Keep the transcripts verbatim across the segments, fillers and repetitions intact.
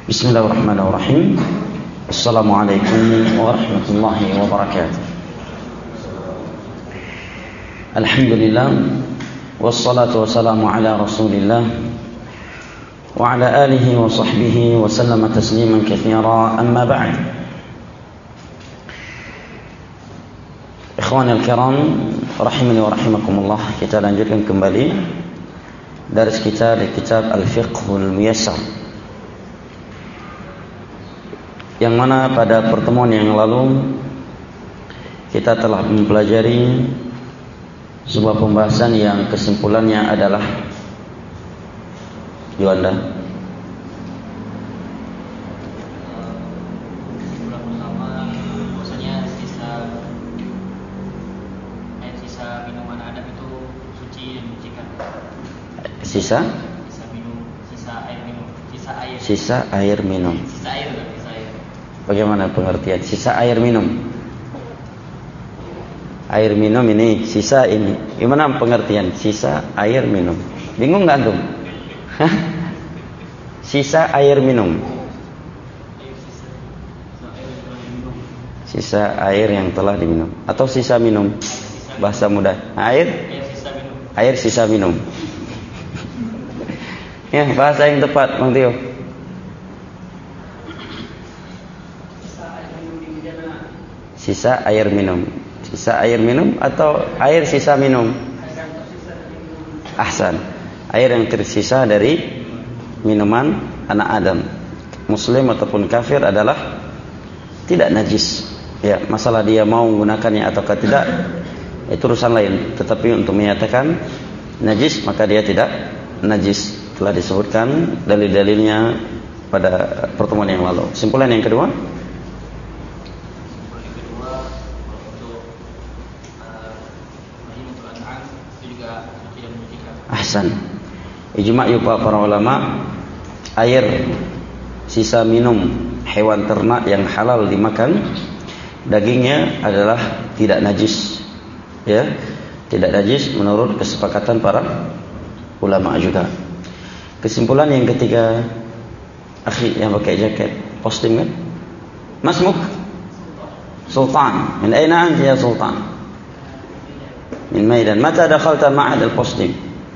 Bismillahirrahmanirrahim. Assalamualaikum warahmatullahi wabarakatuh. Alhamdulillah, wassalatu wassalamu ala Rasulillah wa ala alihi wa sahbihi wa sallama tasliman katsira, amma ba'd. Ikhwan al-kiram, rahimani wa rahimakumullah. Kita lanjutkan kembali dari kita di kitab Al-Fiqhul Muyassar, yang mana pada pertemuan yang lalu kita telah mempelajari sebuah pembahasan yang kesimpulannya adalah Yuanda. Kesimpulan pertama, bahwasanya sisa air sisa minuman Adam itu suci dan menyucikan. Sisa? Sisa minum, sisa air minum, sisa air. Sisa air minum. Sisa air, sisa air. Bagaimana pengertian sisa air minum? Air minum ini, sisa ini. Gimana pengertian sisa air minum? Bingung nggak antum? Hah? Sisa air minum. Sisa air yang telah diminum atau sisa minum? Bahasa mudah. Air? Air sisa minum. Ya, bahasa yang tepat, Bang Tio. Sisa air minum. Sisa air minum atau air sisa minum? Ahsan. Air yang tersisa dari minuman anak Adam, muslim ataupun kafir, adalah tidak najis. Ya, masalah dia mau menggunakannya ataukah tidak itu urusan lain. Tetapi untuk menyatakan najis, maka dia tidak najis. Telah disebutkan dalil-dalilnya pada pertemuan yang lalu. Kesimpulan yang kedua, ahsan. Ijma' yupa para ulama, air sisa minum hewan ternak yang halal dimakan, dagingnya adalah tidak najis. Ya, tidak najis menurut kesepakatan para ulama juga. Kesimpulan yang ketiga, akhi yang pakai jaket posting kan? Masmuk Sultan. Min aina anta ya Sultan? Min Maidan. Mata dakhalta ma'had al-posting?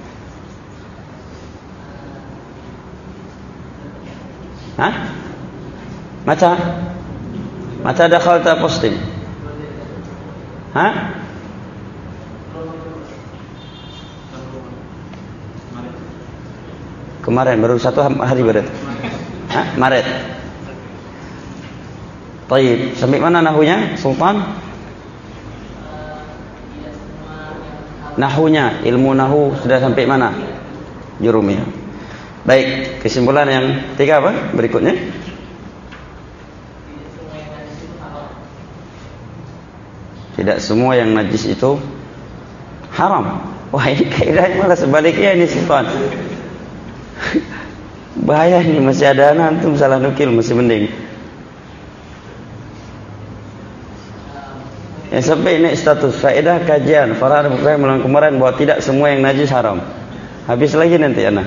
Hah? Mata? Mata dakhalta posting? Hah? Kemarin, baru satu hari berarti. Hah? Maret. Taib. Sampai mana nahunya, Sultan? Nahunya, ilmu nahu sudah sampai mana? Jurumiyah. Baik, kesimpulan yang ketiga apa? Berikutnya. Tidak semua yang najis itu haram. Wah, ini kaidahnya malah sebaliknya ini, Sultan. Bahaya nih, masih ada anak antum salah nukil, masih mending. Yang sampai ini status faedah kajian Farhan bukan malam kemarin bahwa tidak semua yang najis haram. Habis lagi nanti anak.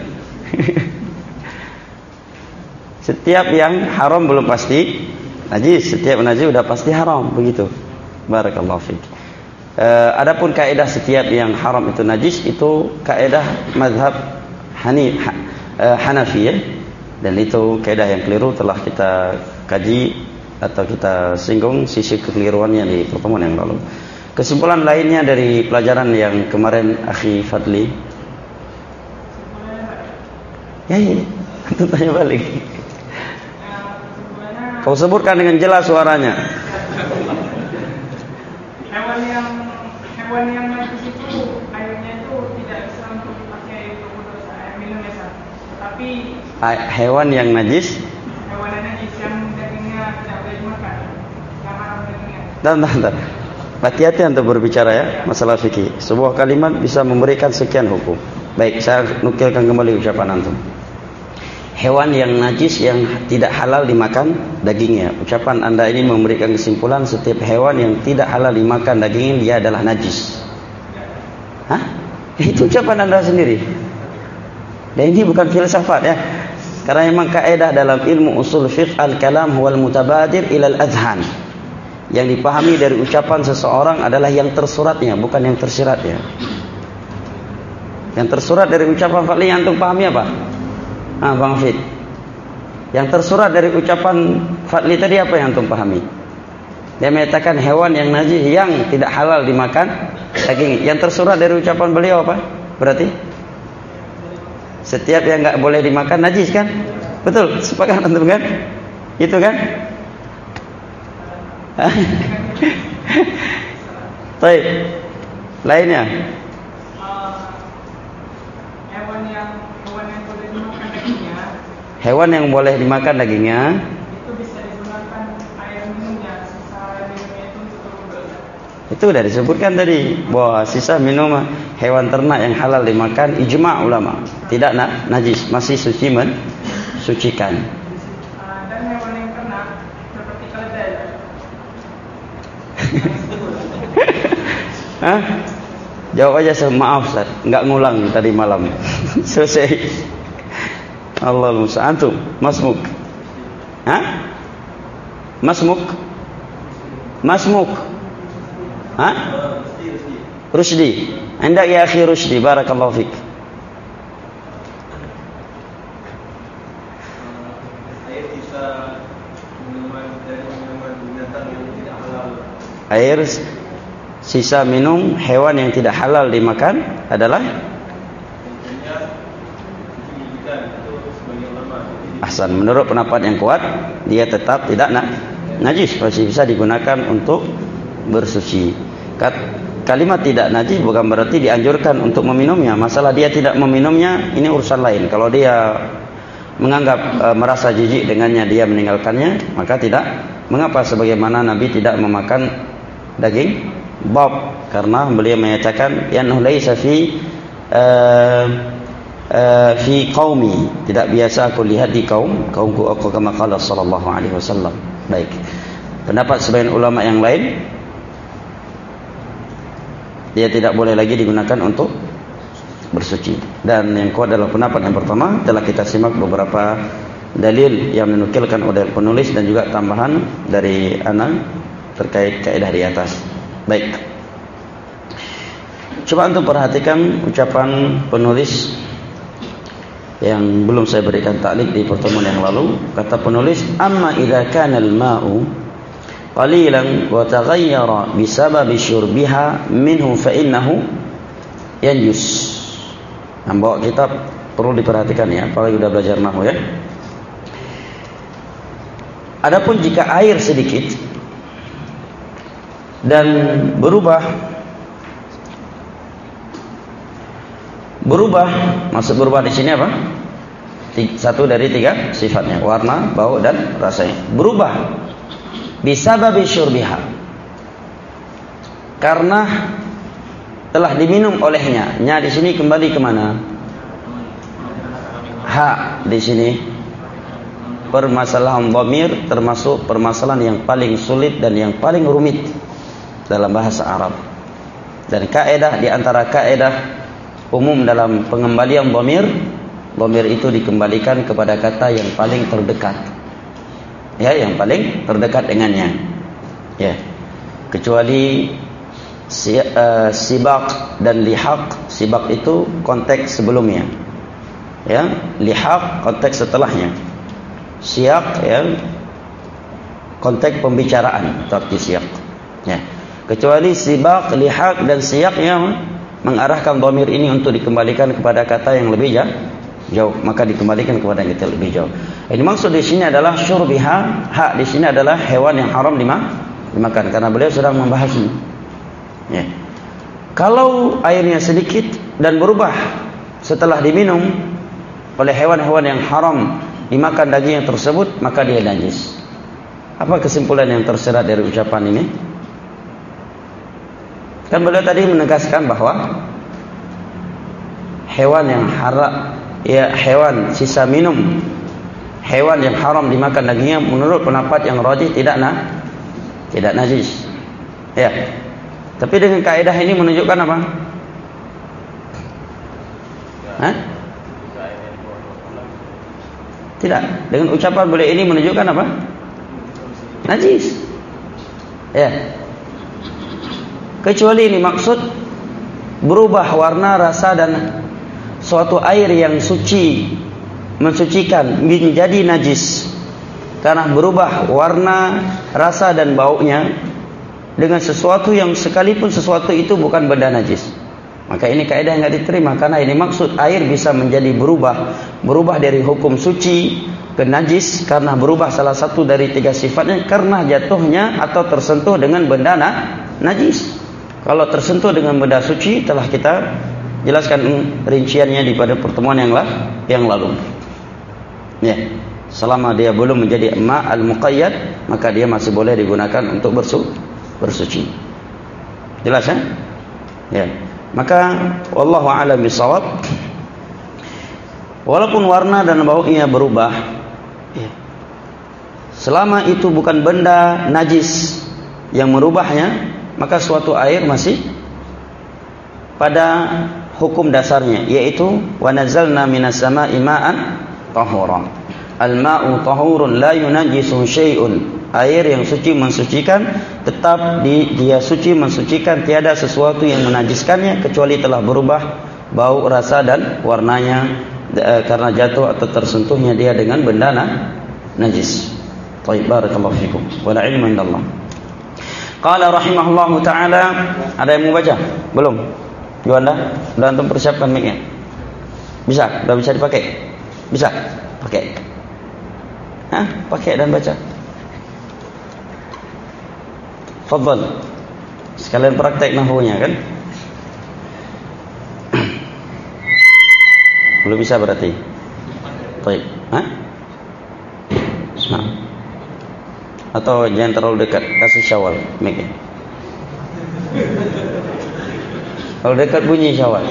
Setiap yang haram belum pasti najis, setiap najis sudah pasti haram, begitu. Barakallahu fiik. E, adapun kaidah setiap yang haram itu najis, itu kaidah mazhab Hani, ha, e, Hanafi ya. Dan itu kaidah yang keliru, telah kita kaji atau kita singgung sisi kekeliruannya di pertemuan yang lalu. Kesimpulan lainnya dari pelajaran yang kemarin, akhi Fadli. Ya, ya. Itu tanya balik. Kau sebutkan dengan jelas suaranya. Hewan yang hewan yang najis itu airnya itu tidak bisa untuk dipakai untuk dosa air minum ya, tapi hewan yang najis, hewan yang najis yang dagingnya tidak boleh dimakan, yang haram dagingnya. Dan, dan, dan. Hati-hati untuk berbicara ya, masalah fikih. Sebuah kalimat bisa memberikan sekian hukum. Baik, saya nukilkan kembali ucapan antum. Hewan yang najis yang tidak halal dimakan dagingnya. Ucapan anda ini memberikan kesimpulan setiap hewan yang tidak halal dimakan dagingnya dia adalah najis. Hah? Itu ucapan anda sendiri. Dan ini bukan filsafat ya. Karena memang kaidah dalam ilmu usul fiqh al-kalam huwal mutabadir ilal adhan. Yang dipahami dari ucapan seseorang adalah yang tersuratnya, bukan yang tersiratnya. Yang tersurat dari ucapan Fadli yang antum pahami apa? Ah, Bang Fit. Yang tersurat dari ucapan Fadli tadi apa yang antum pahami? Dia menyatakan hewan yang najis yang tidak halal dimakan daging. Yang tersurat dari ucapan beliau apa? Berarti setiap yang enggak boleh dimakan najis kan? Betul, sepakat antum kan? Itu kan? Baik. Lainnya. Hewan yang hewan yang boleh dimakan dagingnya. Hewan yang boleh dimakan dagingnya Itu bisa digunakan air minumnya, sisa minumnya itu untuk berdosa. itu sudah disebutkan tadi bahwa sisa minum hewan ternak yang halal dimakan ijma' ulama tidak na, najis, masih suci mensucikan. Uh, dan hewan yang ternak seperti keledai. Hah? Jawab aja, maaf Ustaz, enggak ngulang tadi malam. Selesai. Allah musta'an. Antum masmuk. Hah? Masmuk? Masmuk. Hah? Rusdi. Anda ya akhi Rusdi, barakallahu fik. Air sisa minuman dari minuman binatang yang tidak halal. Air sisa minum hewan yang tidak halal dimakan adalah ahsan. Menurut pendapat yang kuat, dia tetap tidak na, najis, masih bisa digunakan untuk bersuci. Kat, kalimat tidak najis bukan berarti dianjurkan untuk meminumnya. Masalah dia tidak meminumnya ini urusan lain. Kalau dia menganggap e, merasa jijik dengannya, dia meninggalkannya, maka tidak mengapa, sebagaimana Nabi tidak memakan daging bab karena beliau menyatakan yanhu laisa fi uh, uh, fi qaumi, tidak biasa aku lihat di kaum kaumku, aku kama qala sallallahu alaihi wasallam. Baik. Pendapat sebagian ulama yang lain, dia tidak boleh lagi digunakan untuk bersuci. Dan yang kuat adalah pendapat yang pertama. Telah kita simak beberapa dalil yang menukilkan oleh penulis dan juga tambahan dari ana terkait kaidah di atas. Baik. Coba antum perhatikan ucapan penulis yang belum saya berikan ta'liq di pertemuan yang lalu. Kata penulis, amma idza kana al-ma'u qalilan wa taghayyara bisababi syurbiha minhu fa innahu yanjus. Nah, bawa kitab perlu diperhatikan ya, apalagi sudah belajar nahwu ya. Adapun jika air sedikit dan berubah berubah maksud berubah di sini apa? Satu dari tiga sifatnya, warna, bau dan rasanya. Berubah bisababi syurbiha, karena telah diminum olehnya. Nya di sini kembali ke mana? Ha di sini permasalahan dhamir termasuk permasalahan yang paling sulit dan yang paling rumit dalam bahasa Arab. Dan kaidah di antara kaidah umum dalam pengembalian dhamir, dhamir itu dikembalikan kepada kata yang paling terdekat. Ya, yang paling terdekat dengannya. Ya. Kecuali si, uh, sibaq dan lihaq. Sibaq itu konteks sebelumnya. Ya, lihaq konteks setelahnya. Siaq ya konteks pembicaraan, arti siaq. Ya. Kecuali sibaq, lihaq dan siaq yang mengarahkan dhamir ini untuk dikembalikan kepada kata yang lebih jauh, maka dikembalikan kepada yang lebih jauh. Ini maksud di sini adalah syurbiha. Hak di sini adalah hewan yang haram dimakan, karena beliau sedang membahas ini. Ya. Kalau airnya sedikit dan berubah setelah diminum oleh hewan-hewan yang haram dimakan daging yang tersebut, maka dia najis. Apa kesimpulan yang tersirat dari ucapan ini? Kan beliau tadi menegaskan bahwa hewan yang haram, ya hewan sisa minum, hewan yang haram dimakan dagingnya menurut pendapat yang rajih tidak na, tidak najis. Ya. Tapi dengan kaidah ini menunjukkan apa? Hah? Tidak. Dengan ucapan boleh ini menunjukkan apa? Najis. Ya. Kecuali ini maksud berubah warna, rasa dan suatu air yang suci mensucikan menjadi najis karena berubah warna, rasa dan baunya dengan sesuatu yang sekalipun sesuatu itu bukan benda najis. Maka ini kaidah yang tidak diterima karena ini maksud air bisa menjadi berubah berubah dari hukum suci ke najis karena berubah salah satu dari tiga sifatnya karena jatuhnya atau tersentuh dengan benda na, najis. Kalau tersentuh dengan benda suci telah kita jelaskan rinciannya di pada pertemuan yang lah, yang lalu. Ya, selama dia belum menjadi ma al-muqayyad maka dia masih boleh digunakan untuk bersu, bersuci. Jelas ya? Ya. Maka wallahu a'lam bishawab. Walaupun warna dan baunya berubah, ya, selama itu bukan benda najis yang merubahnya, maka suatu air masih pada hukum dasarnya, yaitu wa nazzalna minas sama'i ma'an tahura. Al-ma'u tahurun la yunajjisu syai'un. Air yang suci mensucikan, tetap di, dia suci mensucikan, tiada sesuatu yang menajiskannya kecuali telah berubah bau, rasa dan warnanya e, karena jatuh atau tersentuhnya dia dengan benda na, najis. Baik, barakallahu fikum. Wala ilmu indallah. Qala rahimahullahu taala, ada yang mau baca? Belum? Juanda, sudah antum persiapkan mic-nya? Bisa? Sudah bisa dipakai? Bisa? Pakai. Hah? Pakai dan baca. Fadhal. Sekalian praktek nahwunya kan? Belum bisa berarti. Baik. Hah? Nah. Atau jangan terlalu dekat, kasih Syawal mic-nya. Kalau dekat bunyi Syawal.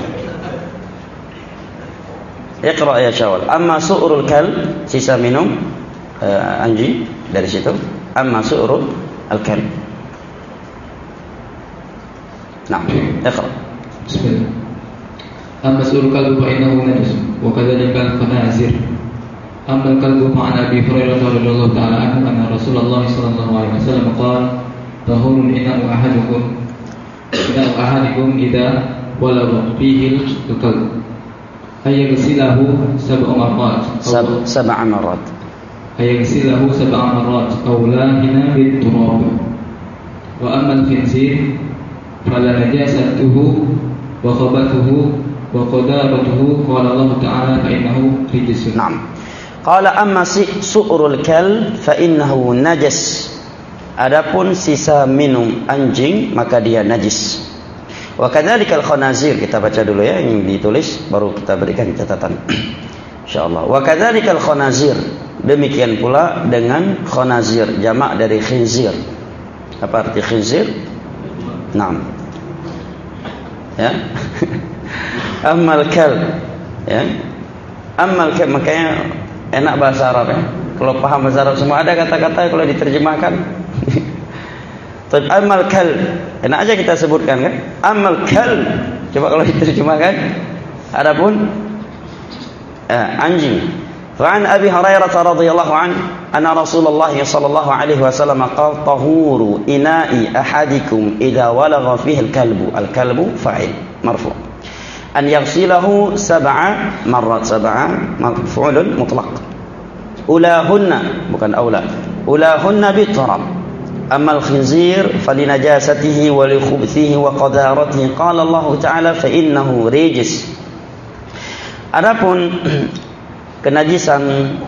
Iqra ya Syawal. Amma su'rul kal, sisa minum uh, anjing dari situ. Amma su'rul al-kal. Nah, iqra. Bismillah. Amma su'rul kal fa innahu najis wa kadzalika al-khanazir. Amma al-kalbu fa an Abi Hurairah radhiyallahu ta'ala anhu anna Rasulullah sallallahu alaihi wasallam qala tahurun inna ahadukum inna ahadikum idza walagha fihi al-kalb ayaghsilahu sab'a marrat Sab, sab'a marrat ayaghsilahu sab'a marrat aw la hina bit-turab wa amma al-khinzir fala najasatuhu wa khabathuhu wa qadaratuhu qala Allah ta'ala fa innahu rijsun. Naam. Qala amma su'rul kal fa innahu najas. Adapun sisa minum anjing maka dia najis. Wa kadzalikal khanazir, kita baca dulu ya yang ditulis baru kita berikan catatan. Insyaallah. Wa kadzalikal khanazir, demikian pula dengan khanazir, jamak dari khinzir. Apa arti khinzir? Naam. Ya. Ammal kal, ya. Ammal kal, makanya enak bahasa Arab ya. Kalau paham bahasa Arab semua ada kata-kata kalau diterjemahkan. Tapi amal kal, enak aja kita sebutkan kan? Amal kal, coba kalau diterjemahkan. Adapun eh, anjing. Fa'an Abi Hurairah radhiyallahu anhu anna Rasulullah sallallahu alaihi wasallam qala tahuru ina'i ahadikum idza walagha fihi al-kalbu. Al-kalbu fa'il marfu'. An yaghsilahu sab'a marrat, sab'a maf'ulun mutlaq. Ulahunna bukan aula. Ulahunna biturab. Amma al-khinzir falinajasatihi wa li khubthihi wa qadaratihi qala Allah Ta'ala fa innahu rijis. Adapun kenajisan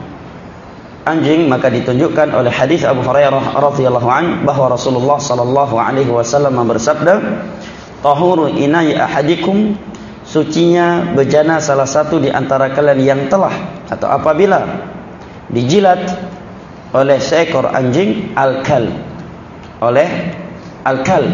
anjing maka ditunjukkan oleh hadis Abu Hurairah radhiyallahu anhu bahwa Rasulullah sallallahu alaihi wasallam bersabda, "Tahuru ina'i ahadikum," sucinya bejana salah satu di antara kalian yang telah atau apabila dijilat oleh seekor anjing al-kal, oleh al-kal.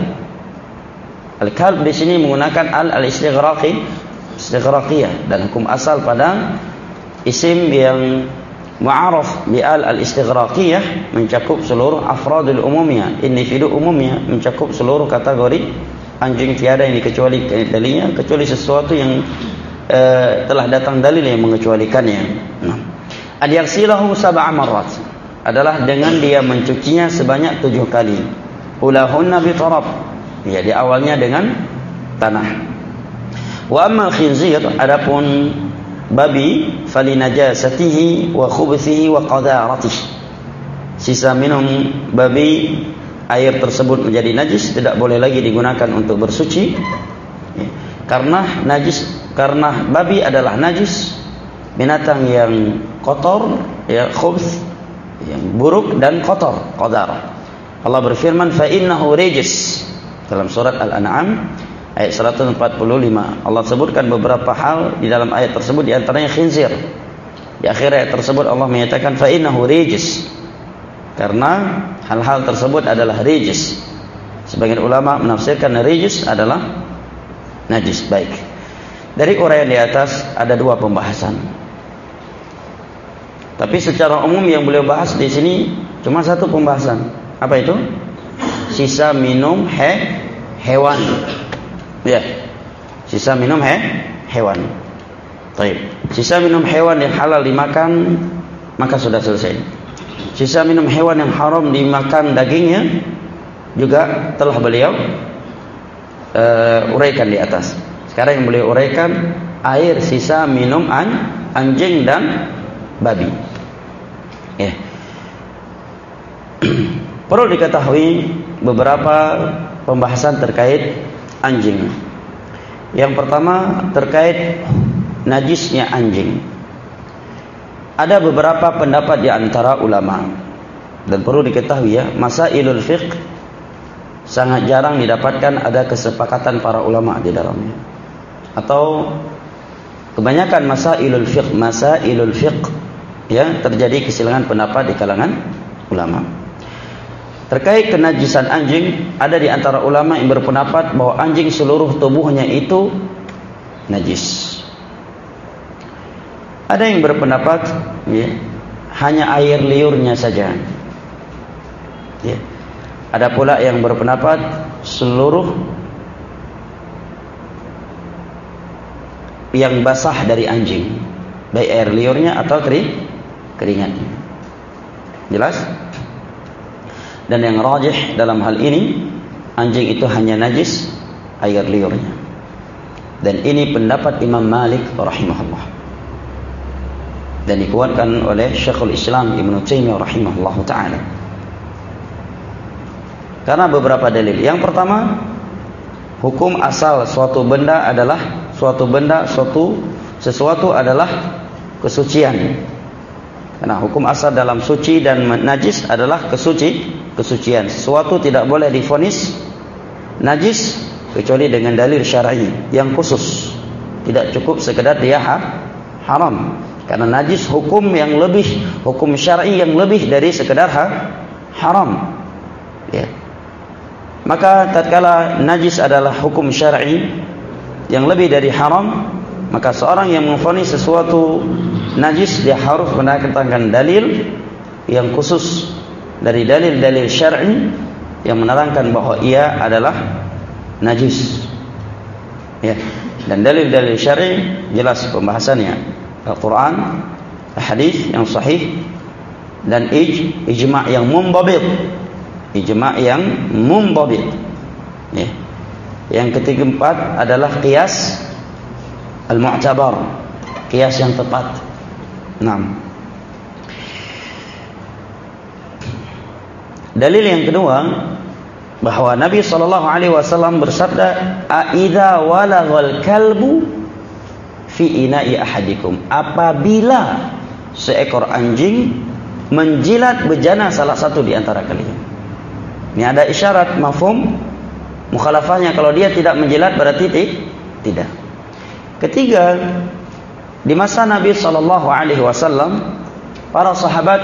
Al-kal di sini menggunakan al al-istighraqi, istighraqiyah, dan hukum asal pada isim yang mu'arraf bi al al-istighraqiyah mencakup seluruh afradul umumiyah, individu umumiyah, mencakup seluruh kategori anjing, tiada yang dikecuali dalilnya kecuali sesuatu yang uh, telah datang dalil yang mengecualikannya. Nah, An yaghsilahu sab'a marrat adalah dengan dia mencucinya sebanyak tujuh kali. Ulahunna bi turab. Ya, di awalnya dengan tanah. Wa amma khinzir, adapun babi, falinajasatihi wa khubthihi wa qadaratihi. Sisa minum babi, air tersebut menjadi najis, tidak boleh lagi digunakan untuk bersuci. Ya. Karena najis, karena babi adalah najis, binatang yang kotor, ya, khubth, yang buruk dan kotor, qadar. Allah berfirman, fa innahu rijs, dalam surat Al-An'am ayat seratus empat puluh lima. Allah sebutkan beberapa hal di dalam ayat tersebut, di antaranya khinzir. Di akhir ayat tersebut Allah menyatakan fa innahu rijs, karena hal-hal tersebut adalah rijis. Sebagian ulama menafsirkan rijis adalah najis. Baik. Dari uraian di atas ada dua pembahasan. Tapi secara umum yang beliau bahas di sini cuma satu pembahasan. Apa itu? Sisa minum he hewan. Ya. Sisa minum he hewan. Baik. Sisa minum hewan yang halal dimakan, maka sudah selesai. Sisa minum hewan yang haram dimakan dagingnya juga telah beliau uh, uraikan di atas. Sekarang yang beliau uraikan air sisa minum an, anjing dan babi. Ya. Perlu diketahui beberapa pembahasan terkait anjing. Yang pertama terkait najisnya anjing. Ada beberapa pendapat di antara ulama, dan perlu diketahui ya, masailul fiqh sangat jarang didapatkan ada kesepakatan para ulama di dalamnya. Atau kebanyakan masailul fiqh, masailul fiqh ya, terjadi kesilangan pendapat di kalangan ulama. Terkait kenajisan anjing, ada di antara ulama yang berpendapat bahwa anjing seluruh tubuhnya itu najis. Ada yang berpendapat ya, hanya air liurnya saja. Ya. Ada pula yang berpendapat seluruh yang basah dari anjing, baik air liurnya atau kering, keringatnya. Jelas? Dan yang rajih dalam hal ini, anjing itu hanya najis air liurnya. Dan ini pendapat Imam Malik rahimahullah, dan dikuatkan oleh Syekhul Islam Ibnu Taimiyah rahimahullah ta'ala. Karena beberapa dalil. Yang pertama, hukum asal suatu benda adalah suatu benda, suatu sesuatu adalah kesucian. Karena hukum asal dalam suci dan najis adalah kesuci, kesucian. Sesuatu tidak boleh divonis najis kecuali dengan dalil syar'i yang khusus. Tidak cukup sekedar dia haram. Karena najis hukum yang lebih, hukum syar'i yang lebih dari sekedar ha, haram. Ya. Maka tatkala najis adalah hukum syar'i yang lebih dari haram, maka seorang yang memvonis sesuatu najis, dia harus mendatangkan dalil yang khusus dari dalil-dalil syar'i yang menerangkan bahwa ia adalah najis. Ya. Dan dalil-dalil syar'i jelas pembahasannya. Al-Quran, hadis yang sahih, dan ij, ijma' yang mundabit, ijma' yang mundabit. Ya. Yang ketiga empat adalah qiyas al-mu'tabar, qiyas yang tepat. enam. Dalil yang kedua, bahwa Nabi sallallahu alaihi wasallam bersabda, "Aidza walaghal kalbu fi ina'i ahadikum." Apabila seekor anjing menjilat bejana salah satu di antara kalian. Ini ada isyarat mafhum mukhalafahnya. Kalau dia tidak menjilat berarti tidak. Ketiga, di masa Nabi sallallahu alaihi wasallam, para sahabat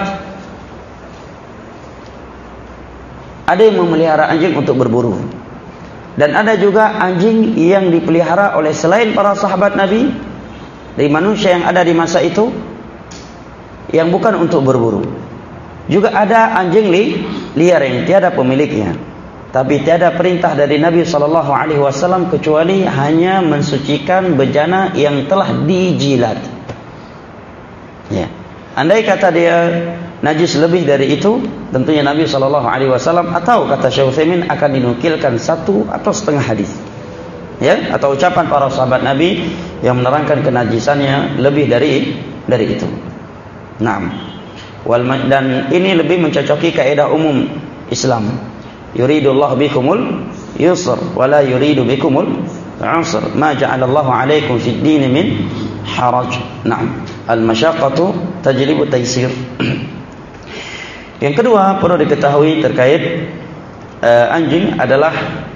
ada yang memelihara anjing untuk berburu, dan ada juga anjing yang dipelihara oleh selain para sahabat Nabi, dari manusia yang ada di masa itu, yang bukan untuk berburu. Juga ada anjing li, liar yang tiada pemiliknya, tapi tiada perintah dari Nabi sallallahu alaihi wasallam kecuali hanya mensucikan bejana yang telah dijilat. Ya. Andai kata dia najis lebih dari itu, tentunya Nabi shallallahu alaihi wasallam atau kata Syekh Utsaimin akan dinukilkan satu atau setengah hadis, ya, atau ucapan para sahabat Nabi yang menerangkan kenajisannya lebih dari dari itu. Naam. Wal dan ini lebih mencocoki kaidah umum Islam. Yuridullahu bikumul yusr wa la yuridu bikumul usr. Ma ja'alallahu 'alaikum fid din min haraj. Naam. Al-masyaqqatu tajlibu taysir. Yang kedua perlu diketahui terkait uh, anjing adalah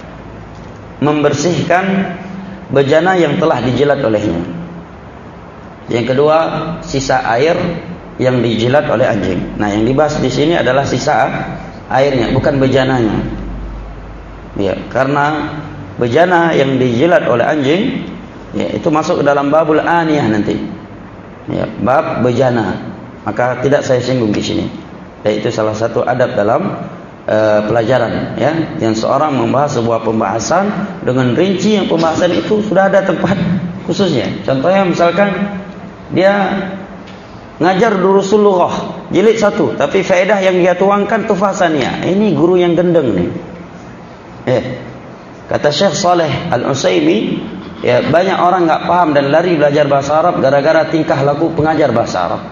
membersihkan bejana yang telah dijilat olehnya. Yang kedua, sisa air yang dijilat oleh anjing. Nah, yang dibahas di sini adalah sisa airnya, bukan bejananya. Ya, karena bejana yang dijilat oleh anjing, ya, itu masuk ke dalam babul aniyah nanti. Ya, bab bejana. Maka tidak saya singgung di sini. Dan itu salah satu adab dalam uh, pelajaran, ya, yang seorang membahas sebuah pembahasan dengan rinci yang pembahasan itu sudah ada tempat khususnya. Contohnya misalkan dia ngajar durusul lughah jilid satu, tapi faedah yang dia tuangkan tufasannya. Ini guru yang gendeng nih. Eh, kata Syekh Saleh Al-Utsaimin, ya, banyak orang enggak paham dan lari belajar bahasa Arab gara-gara tingkah laku pengajar bahasa Arab.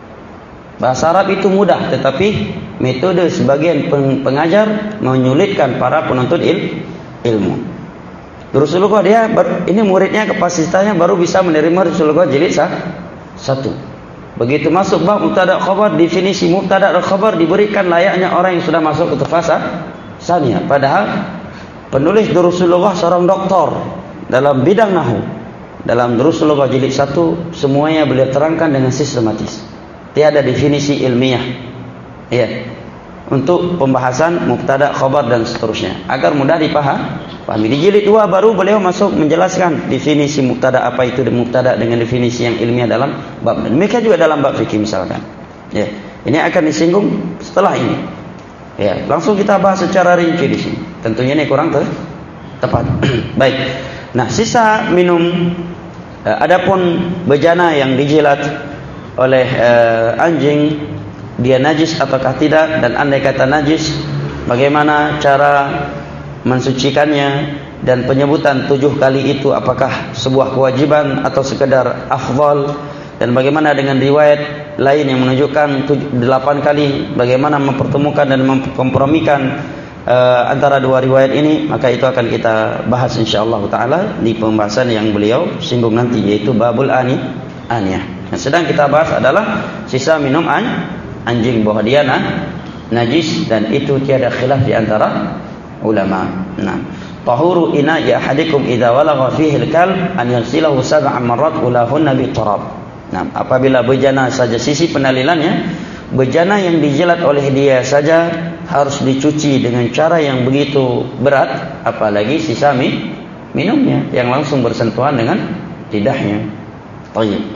Bahasa Arab itu mudah, tetapi metode sebagian pengajar menyulitkan para penuntut il, ilmu. Durusul lughah dia ini muridnya kapasitasnya baru bisa menerima durusul lughah jilid satu. Begitu masuk bab mubtada khabar, definisi mubtada dan khabar diberikan layaknya orang yang sudah masuk ke tafsir saniyah. Padahal penulis durusul lughah seorang doktor dalam bidang nahwu. Dalam durusul lughah jilid satu semuanya beliau terangkan dengan sistematis. Tiada definisi ilmiah. Ya. Untuk pembahasan mubtada khabar dan seterusnya agar mudah dipahami. Di jilid dua baru beliau masuk menjelaskan definisi mubtada apa itu mubtada dengan definisi yang ilmiah dalam bab. Demikian juga dalam bab fikih misalkan. Ya. Ini akan disinggung setelah ini. Ya, langsung kita bahas secara rinci di sini. Tentunya ini kurang te- tepat. Baik. Nah, sisa minum eh, adapun bejana yang dijilat oleh uh, anjing, dia najis ataukah tidak, dan andai kata najis, bagaimana cara mensucikannya, dan penyebutan tujuh kali itu apakah sebuah kewajiban atau sekedar afdal, dan bagaimana dengan riwayat lain yang menunjukkan delapan kali, bagaimana mempertemukan dan memkompromikan uh, antara dua riwayat ini, maka itu akan kita bahas insyaallah taala di pembahasan yang beliau singgung nanti, yaitu babul ani aniyah. Yang sedang kita bahas adalah sisa minum an, anjing, bahwa dia nah, najis, dan itu tiada khilaf di antara ulama. Nah, tahuru ina'i ahadikum idza walagha fihi al-kalb an yaghsilahu sab'a marrat ulahunna bi turab. Nah, apabila bejana saja sisi penalilannya, bejana yang dijilat oleh dia saja harus dicuci dengan cara yang begitu berat, apalagi sisa mi, minumnya yang langsung bersentuhan dengan lidahnya. Baik.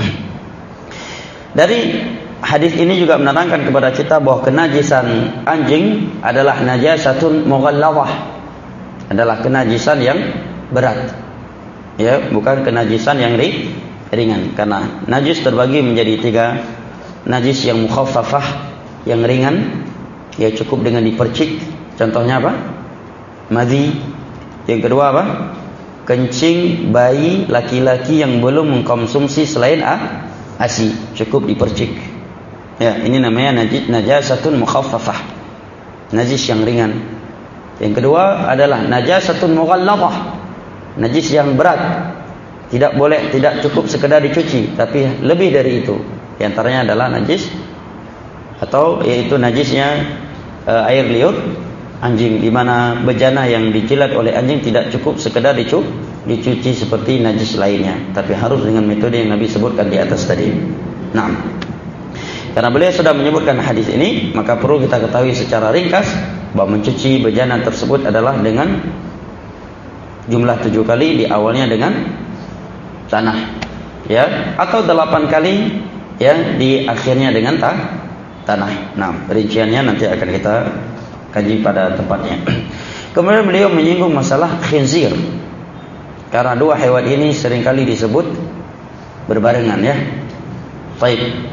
Dari hadis ini juga menerangkan kepada kita bahwa kenajisan anjing adalah najasatun mughallawah, adalah kenajisan yang berat, ya, bukan kenajisan yang ringan. Karena najis terbagi menjadi tiga. Najis yang mukhaffafah, yang ringan, ya cukup dengan dipercik. Contohnya apa? Madhi. Yang kedua apa? Kencing bayi laki-laki yang belum mengkonsumsi selain a asi, cukup dipercik. Ya, ini namanya najis najasatun mukhaffafah, najis yang ringan. Yang kedua adalah najasatun mughallazah, najis yang berat. Tidak boleh, tidak cukup sekedar dicuci, tapi lebih dari itu. Di antaranya adalah najis atau yaitu najisnya e, air liur anjing, di mana bejana yang dijilat oleh anjing tidak cukup sekedar dicu, dicuci seperti najis lainnya, tapi harus dengan metode yang Nabi sebutkan di atas tadi. Nah, karena beliau sudah menyebutkan hadis ini, maka perlu kita ketahui secara ringkas bahwa mencuci bejana tersebut adalah dengan jumlah tujuh kali, di awalnya dengan tanah, ya, atau delapan kali, ya, di akhirnya dengan ta, tanah. Nah, rinciannya nanti akan kita kaji pada tempatnya. Kemudian beliau menyinggung masalah khinzir, karena dua hewan ini seringkali disebut berbarengan, ya. Baik.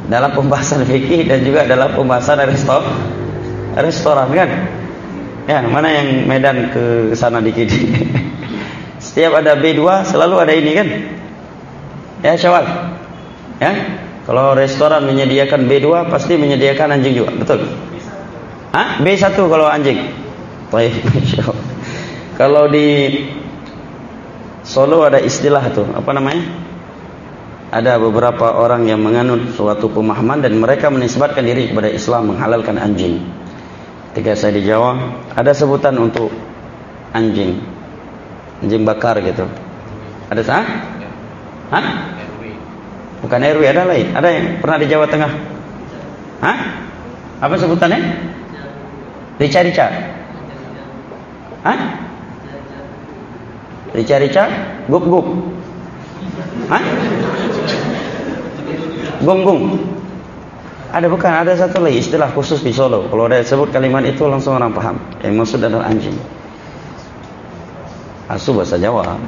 dalam pembahasan fikih dan juga dalam pembahasan resto, restoran kan. Ya, mana yang Medan ke sana dikit. Setiap ada B dua selalu ada ini kan. Ya, Syawal. Ya. Kalau restoran menyediakan B dua pasti menyediakan anjing juga, betul? Hah? B satu kalau anjing. Baik, insyaallah. Kalau di Solo ada istilah tuh, apa namanya? Ada beberapa orang yang menganut suatu pemahaman dan mereka menisbatkan diri kepada Islam menghalalkan anjing. Ketika saya di Jawa, ada sebutan untuk anjing, anjing bakar gitu. Ada sah? Hah? Bukan R W, ada lain. Ada yang pernah di Jawa Tengah? Hah? Apa sebutannya? Rica-rica. Hah? Rica-rica? Gup-gup. Hah? Gung-gung. Ada bukan, ada satu lagi istilah khusus di Solo. Kalau ada sebut kalimat itu langsung orang paham. Yang maksud adalah anjing. Asu bahasa Jawa.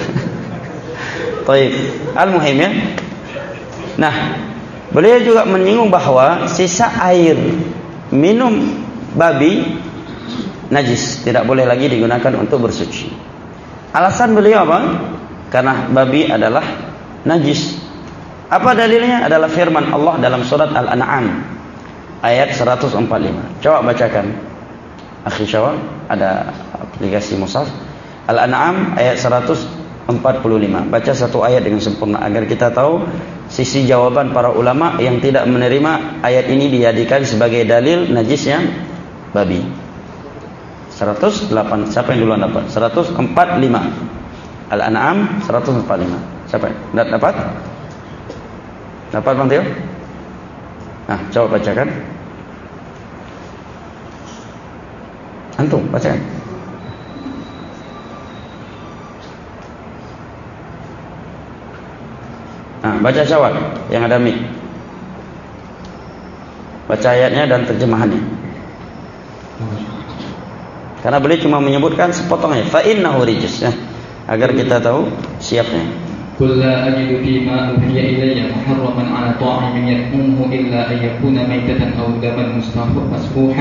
Baik, al-muhim ya. Nah, beliau juga menyinggung bahwa sisa air minum babi najis, tidak boleh lagi digunakan untuk bersuci. Alasan beliau apa? Karena babi adalah najis. Apa dalilnya? Adalah firman Allah dalam surat Al-An'am ayat seratus empat puluh lima. Coba bacakan. Akhi Syawal, ada aplikasi mushaf. Al-An'am ayat seratus empat puluh lima. Baca satu ayat dengan sempurna agar kita tahu sisi jawaban para ulama yang tidak menerima ayat ini dijadikan sebagai dalil najisnya babi. seratus delapan. Siapa yang duluan dapat? seratus empat puluh lima. Al-An'am seratus empat puluh lima. Siapa? Tidak dapat? Dapat Bang Tio? Nah, coba bacakan. Antum bacakan. Nah, baca Syawal yang ada mic. Baca ayatnya dan terjemahannya. Karena beliau cuma menyebutkan sepotongnya, fa innahu rijis, ya, agar kita tahu siapnya. قل لا أجد فيما أوحي إلي محرما على طاعم يطعمه إلا أن يكون ميتة أو دما مسفوحا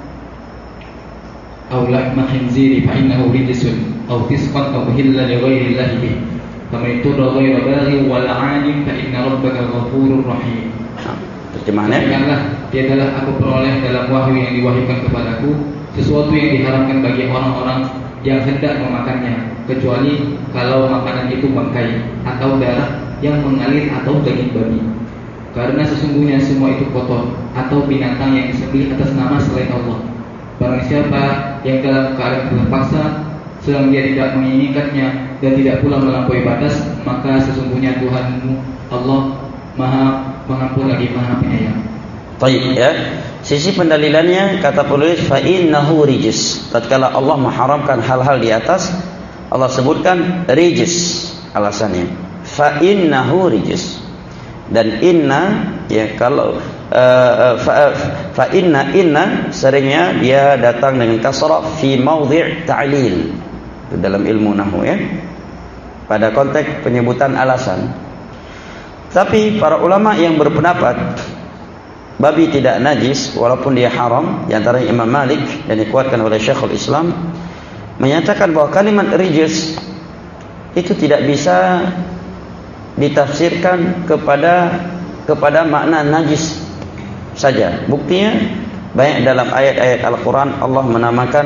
أو لحم خنزير فإنه رجس أو فسقا أو أهل لغير الله به فمن اضطر غير باغ ولا عاد فإن ربك غفور رحيم. Terjemahannya, katakanlah, tiadalah aku peroleh dalam wahyu yang diwahyukan kepadaku sesuatu yang diharamkan bagi orang-orang yang hendak memakannya, kecuali kalau makanan itu bangkai atau darah yang mengalir atau daging babi. Karena sesungguhnya semua itu kotor atau binatang yang disembelih atas nama selain Allah. Barang siapa yang dalam keadaan terpaksa sedang dia tidak menginginkannya dan tidak pula melampaui batas, maka sesungguhnya Tuhanmu Allah Maha Pengampun lagi Maha Penyayang. Baik ya. Sisi pendalilannya kata penulis fa innahu rijis. Tatkala Allah mengharamkan hal-hal di atas, Allah sebutkan rijis alasannya. Fa innahu rijis. Dan inna ya kalau uh, fa, fa inna inna seringnya dia datang dengan kasrah fi maudhi' ta'lil. Itu dalam ilmu nahwu ya. Pada konteks penyebutan alasan. Tapi para ulama yang berpendapat babi tidak najis walaupun dia haram, di antara Imam Malik dan dikuatkan oleh Syekhul Islam, menyatakan bahwa kalimat rijis itu tidak bisa ditafsirkan kepada kepada makna najis saja. Buktinya banyak dalam ayat-ayat Al-Qur'an Allah menamakan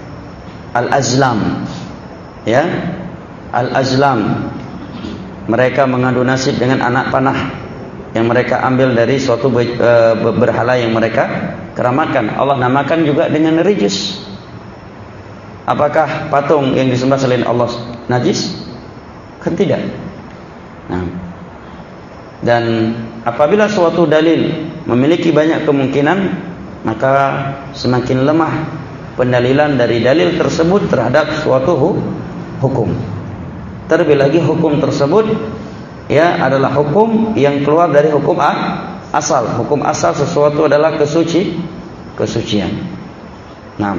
al-azlam. Ya, al-azlam. Mereka mengadu nasib dengan anak panah yang mereka ambil dari suatu berhala yang mereka keramatkan. Allah namakan juga dengan rijis. Apakah patung yang disembah selain Allah najis? Kan tidak. Nah, dan apabila suatu dalil memiliki banyak kemungkinan, maka semakin lemah pendalilan dari dalil tersebut terhadap suatu hukum. Terlebih lagi hukum tersebut ya adalah hukum yang keluar dari hukum asal. Hukum asal sesuatu adalah kesuci, kesucian. Nah,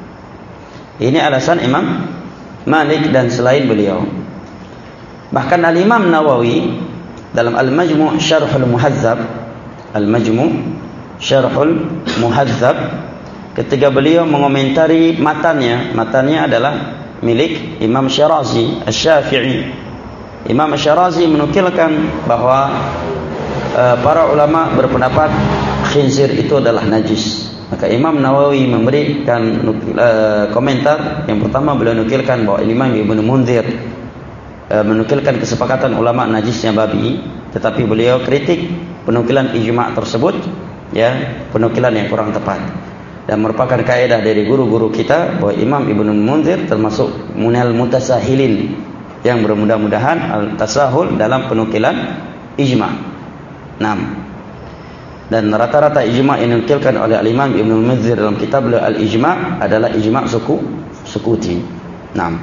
ini alasan Imam Malik dan selain beliau. Bahkan Al-Imam Nawawi dalam Al-Majmu' Syarhul Muhadzab Al-Majmu' Syarhul Muhadzab, ketika beliau mengomentari matannya, matannya adalah milik Imam Syirazi Asy-Syafi'i. Imam Syirazi menukilkan bahwa uh, para ulama berpendapat khinzir itu adalah najis. Maka Imam Nawawi memberikan uh, komentar. Yang pertama beliau nukilkan bahwa Imam Ibnu Munzir uh, menukilkan kesepakatan ulama najisnya babi, tetapi beliau kritik penukilan ijma' tersebut, ya, penukilan yang kurang tepat. Dan merupakan kaidah dari guru-guru kita bahwa Imam Ibnu Munzir termasuk munal mutasahilin, yang bermudah-mudahan al-tasahul dalam penukilan ijma'. enam. Dan rata-rata ijma' yang dinukilkan oleh Al-Imam Ibnu Munzir dalam kitab beliau Al-Ijma' adalah ijma' suku sukuti. enam.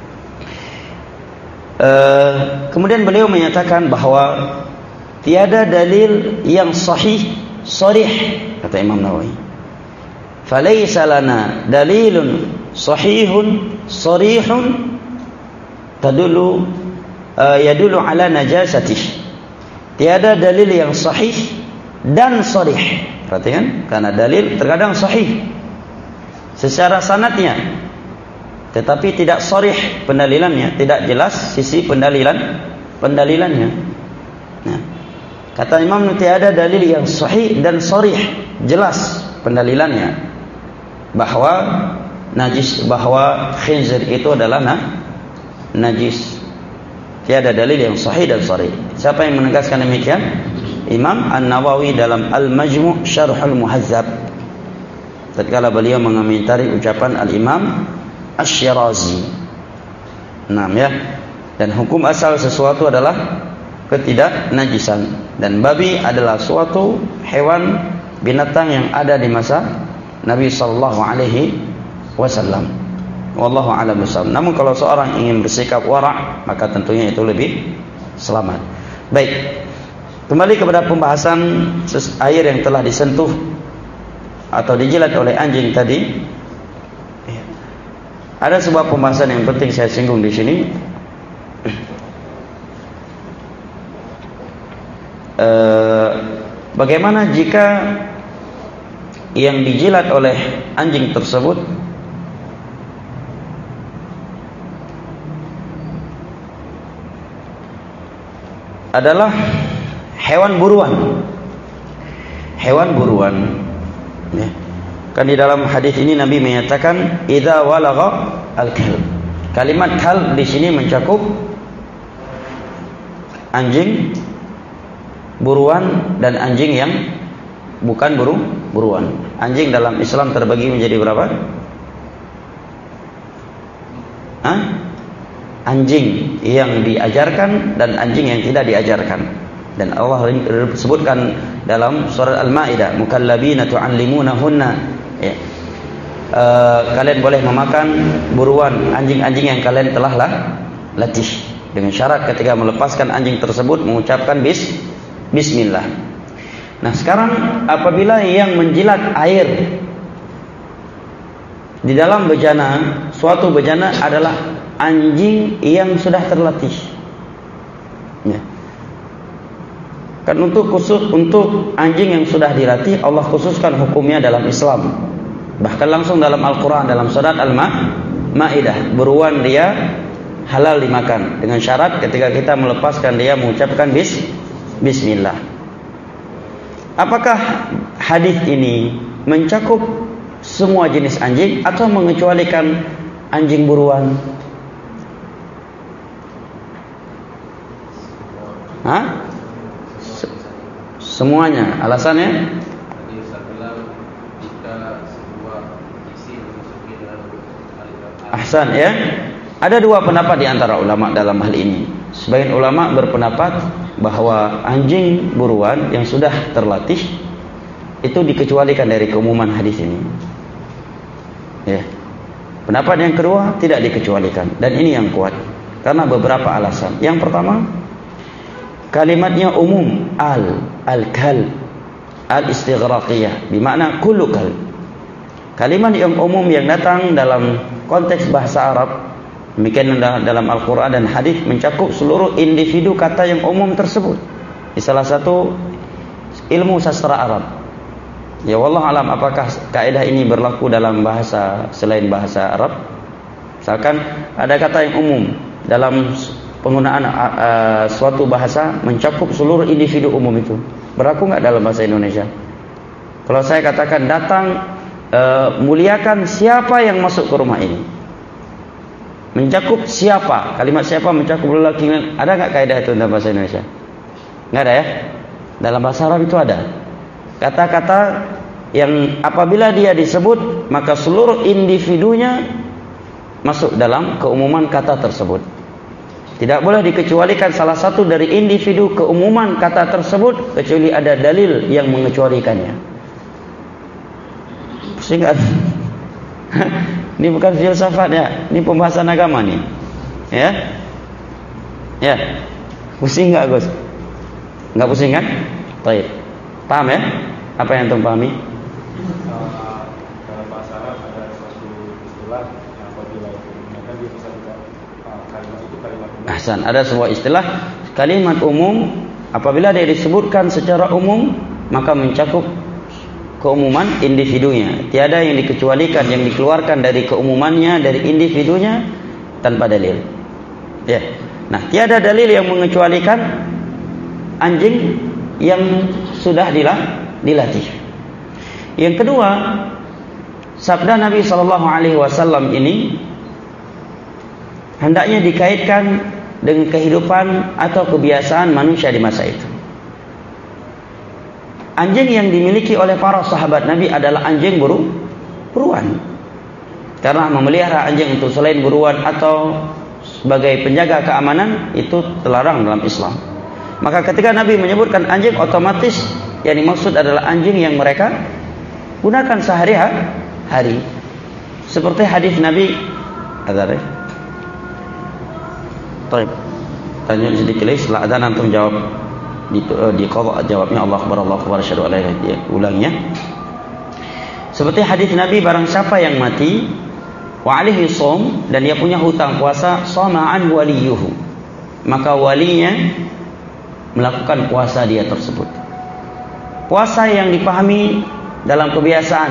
Uh, kemudian beliau menyatakan bahwa tiada dalil yang sahih sharih, kata Imam Nawawi. Falaysa lana dalilun sahihun sharihun tadullu uh, yadullu ala najasatih. Tiada dalil yang sahih dan sharih. Perhatikan, karena dalil terkadang sahih secara sanadnya, tetapi tidak sharih pendalilannya, tidak jelas sisi pendalilan pendalilannya. Nah, kata Imam, tiada dalil yang sahih dan sharih, jelas pendalilannya bahwa najis, bahwa khinzir itu adalah nah, najis. Tiada dalil yang sahih dan sharih. Siapa yang menegaskan demikian? Imam An-Nawawi dalam Al-Majmu' Syarhul Muhadzab, tatkala beliau mengomentari ucapan Al-Imam Asy-Syirazi. enam, ya. Dan hukum asal sesuatu adalah ketidaknajisan, dan babi adalah suatu hewan binatang yang ada di masa Nabi sallallahu alaihi wasallam. Wallahu a'lam bishawab. Namun kalau seorang ingin bersikap wara', maka tentunya itu lebih selamat. Baik. Kembali kepada pembahasan air yang telah disentuh atau dijilat oleh anjing tadi. Ada sebuah pembahasan yang penting saya singgung di sini. E, bagaimana jika yang dijilat oleh anjing tersebut adalah hewan buruan, hewan buruan, ya. Kan di dalam hadis ini Nabi menyatakan idza walagha al-kalb. Kalimat kalb di sini mencakup anjing buruan dan anjing yang bukan buru buruan. Anjing dalam Islam terbagi menjadi berapa? Hah? Anjing yang diajarkan dan anjing yang tidak diajarkan. Dan Allah sebutkan dalam surat Al-Maidah, mukallabina tu'allimunahunna, ya. E, kalian boleh memakan buruan anjing-anjing yang kalian telah lah latih, dengan syarat ketika melepaskan anjing tersebut mengucapkan bis bismillah. Nah, sekarang apabila yang menjilat air di dalam bejana, suatu bejana adalah anjing yang sudah terlatih, ya. Kan untuk khusus untuk anjing yang sudah dilatih, Allah khususkan hukumnya dalam Islam. Bahkan langsung dalam Al-Quran, dalam surat Al-Ma'idah, buruan dia halal dimakan, dengan syarat ketika kita melepaskan dia mengucapkan bis, bismillah. Apakah hadis ini mencakup semua jenis anjing atau mengecualikan anjing buruan? Hah? Semuanya. Alasannya? Ahsan, ya. Ada dua pendapat di antara ulama dalam hal ini. Sebagian ulama berpendapat bahwa anjing buruan yang sudah terlatih itu dikecualikan dari keumuman hadis ini. Ya. Pendapat yang kedua tidak dikecualikan, dan ini yang kuat karena beberapa alasan. Yang pertama, kalimatnya umum, al al-kal al-istighraqiyah, bermakna kullu kal. Kalimat yang umum yang datang dalam konteks bahasa Arab, demikian dalam Al-Quran dan hadis, mencakup seluruh individu kata yang umum tersebut. Di salah satu ilmu sastra Arab. Ya wallah alam, apakah kaidah ini berlaku dalam bahasa selain bahasa Arab? Misalkan ada kata yang umum dalam penggunaan uh, suatu bahasa mencakup seluruh individu umum itu, berlaku nggak dalam bahasa Indonesia? Kalau saya katakan datang, uh, muliakan siapa yang masuk ke rumah ini, mencakup siapa, kalimat siapa mencakup lelaki. Ada nggak kaidah itu dalam bahasa Indonesia? Nggak ada ya. Dalam bahasa Arab itu ada kata-kata yang apabila dia disebut maka seluruh individunya masuk dalam keumuman kata tersebut. Tidak boleh dikecualikan salah satu dari individu keumuman kata tersebut kecuali ada dalil yang mengecualikannya. Pusing nggak? Ini bukan filsafat ya, ini pembahasan agama nih. Ya, ya, pusing nggak Gus? Nggak pusing kan? Baik, paham ya? Apa yang antum pahami? Dalam bahasa Arab ada suatu istilah yang apabila itu digunakan dia bisa juga kalimat itu kalimat umum. Ahsan, ada sebuah istilah kalimat umum apabila dia disebutkan secara umum maka mencakup keumuman individunya. Tiada yang dikecualikan, yang dikeluarkan dari keumumannya, dari individunya tanpa dalil. Ya. Nah, tiada dalil yang mengecualikan anjing yang sudah dilatih. Yang kedua, sabda Nabi sallallahu alaihi wasallam ini hendaknya dikaitkan dengan kehidupan atau kebiasaan manusia di masa itu. Anjing yang dimiliki oleh para sahabat Nabi adalah anjing buru, buruan. Karena memelihara anjing untuk selain buruan atau sebagai penjaga keamanan itu terlarang dalam Islam. Maka ketika Nabi menyebutkan anjing, otomatis yang dimaksud adalah anjing yang mereka gunakan sehari-hari. Seperti hadis Nabi, ada deh. Baik. Tanya sedikit lagi setelah ada antum jawab di di qadha jawabnya Allah akbar Allah akbar asyhadu an la ilaha illallah, ulangnya. Seperti hadis Nabi, barang siapa yang mati wa alaihi shaum dan dia punya hutang puasa, sama'an waliyuhu, maka walinya melakukan puasa dia tersebut. Puasa yang dipahami dalam kebiasaan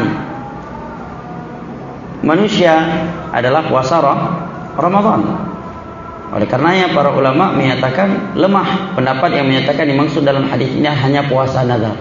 manusia adalah puasa Ramadan. Oleh karenanya para ulama menyatakan lemah pendapat yang menyatakan dimaksud dalam hadis ini hanya puasa nazar.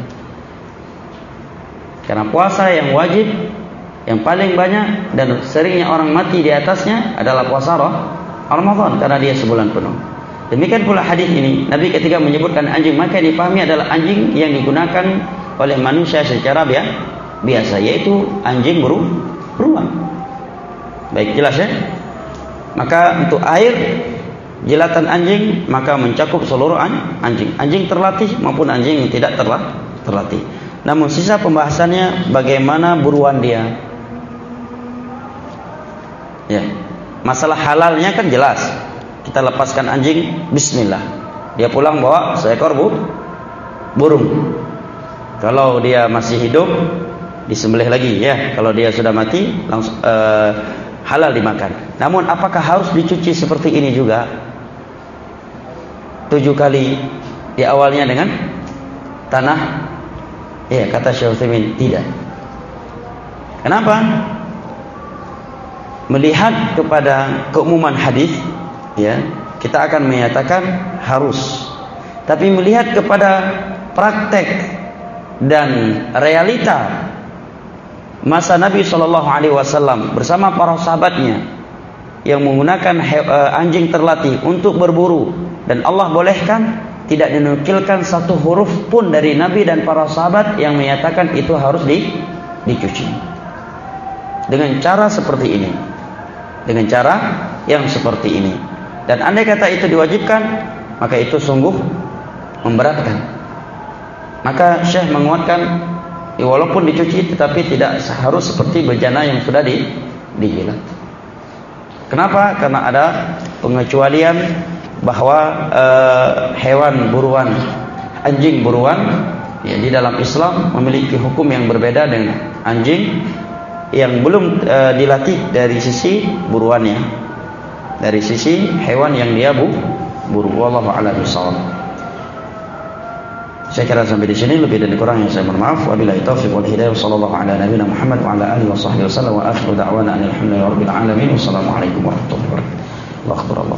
Karena puasa yang wajib, yang paling banyak dan seringnya orang mati di atasnya adalah puasa Ramadan karena dia sebulan penuh. Demikian pula hadis ini, Nabi ketika menyebutkan anjing maka yang dipahami adalah anjing yang digunakan oleh manusia secara biasa, yaitu anjing buru, beruang. Baik, jelas ya? Maka untuk air jilatan anjing maka mencakup seluruh anjing, anjing terlatih maupun anjing yang tidak terlatih. Namun sisa pembahasannya bagaimana buruan dia. Ya, masalah halalnya kan jelas. Kita lepaskan anjing, bismillah. Dia pulang bawa seekor bu, burung. Kalau dia masih hidup disembelih lagi ya. Kalau dia sudah mati langsung uh, halal dimakan. Namun apakah harus dicuci seperti ini juga? Tujuh kali di awalnya dengan tanah? Ya, kata Syekh Utsaimin tidak. Kenapa? Melihat kepada keumuman hadis, ya, kita akan menyatakan harus. Tapi melihat kepada praktek dan realita masa Nabi shallallahu alaihi wasallam bersama para sahabatnya yang menggunakan anjing terlatih untuk berburu, dan Allah bolehkan, tidak dinukilkan satu huruf pun dari Nabi dan para sahabat yang menyatakan itu harus di, dicuci. Dengan cara seperti ini, dengan cara yang seperti ini. Dan andai kata itu diwajibkan, maka itu sungguh memberatkan. Maka Syekh menguatkan, ya, walaupun dicuci tetapi tidak harus seperti bejana yang sudah di, dijilat. Kenapa? Karena ada pengecualian bahwa e, hewan buruan, anjing buruan, ya, di dalam Islam memiliki hukum yang berbeda dengan anjing yang belum e, dilatih dari sisi buruannya, dari sisi hewan yang dia bu, buru. Wallahu a'lam bishawab. Saya kira sampai di sini, lebih dan kurang yang saya mohon maaf. Wabillahi taufiq wal hidayah. Sallallahu ala nabiyina Muhammad wa ala alihi wa sahbihi wasallam wa akhiru da'wana alhamdulillahi rabbil alamin. Wassalamualaikum warahmatullahi wabarakatuh. Allah akbar Allah.